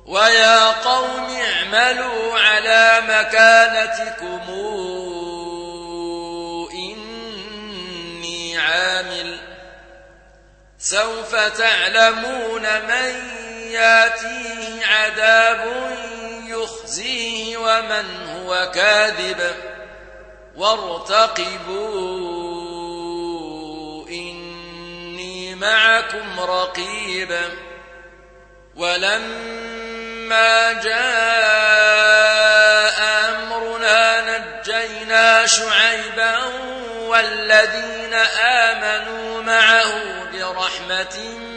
ويا قوم اعملوا على مكانتكم إني عامل سوف تعلمون من ياتيه عذاب يخزيه ومن هو كاذب وارتقبوا إني معكم رقيب ولما جاء أمرنا نجينا شعيبا والذين آمنوا معه برحمة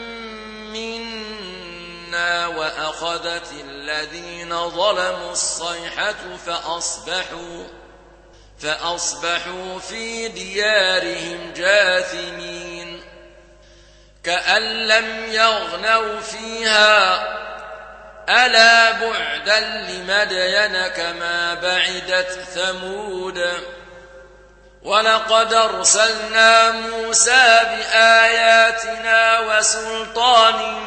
منا وأخذت الذين ظلموا الصيحة فأصبحوا في ديارهم جاثمين كأن لم يغنوا فيها ألا بعدا لمدين كما بعدت ثمود ولقد أرسلنا موسى بآياتنا وسلطان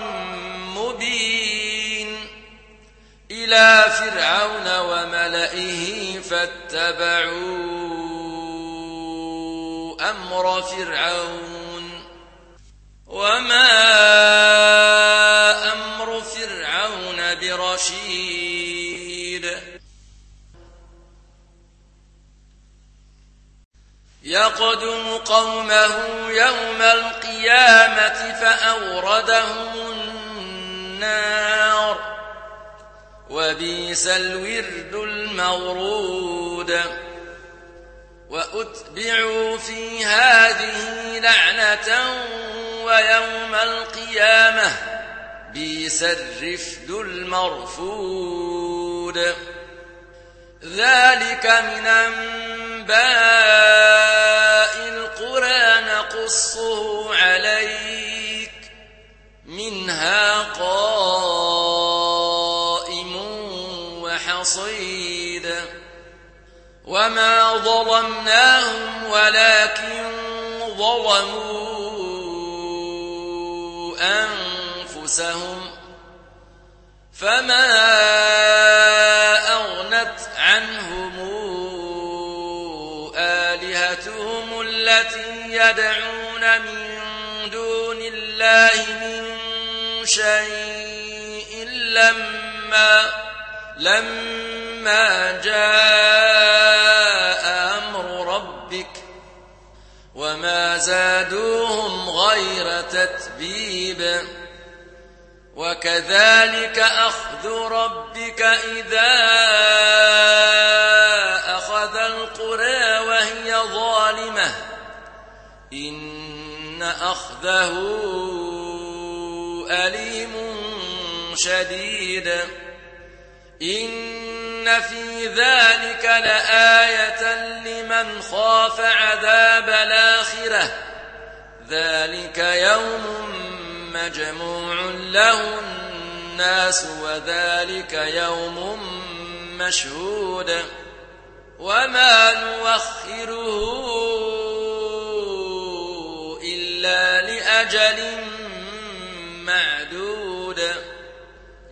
مبين إلى فرعون وملئه فاتبعوا أمر فرعون وما أمر فرعون برشيد يقدم قومه يوم القيامة فأوردهم النار وبئس الورد المورود وأتبعوا في هذه لعنة ويوم القيامة بئس الرفد المرفود ذلك من أنباء القرى نقصه عليك منها قائم وحصيد وما ظلمناهم ولكن ظلموا أنفسهم فما أغنت عنهم آلهتهم التي يدعون من دون الله من شيء لما جاء أمر ربك وما زادوهم غير تتبيب وكذلك أخذ ربك إذا أخذ القرى وهي ظالمة إن أخذه أليم شديد إن في ذلك لآية لمن خاف عذاب الآخرة ذلك يوم مجموع له الناس وذلك يوم مشهود وما نؤخره إلا لأجل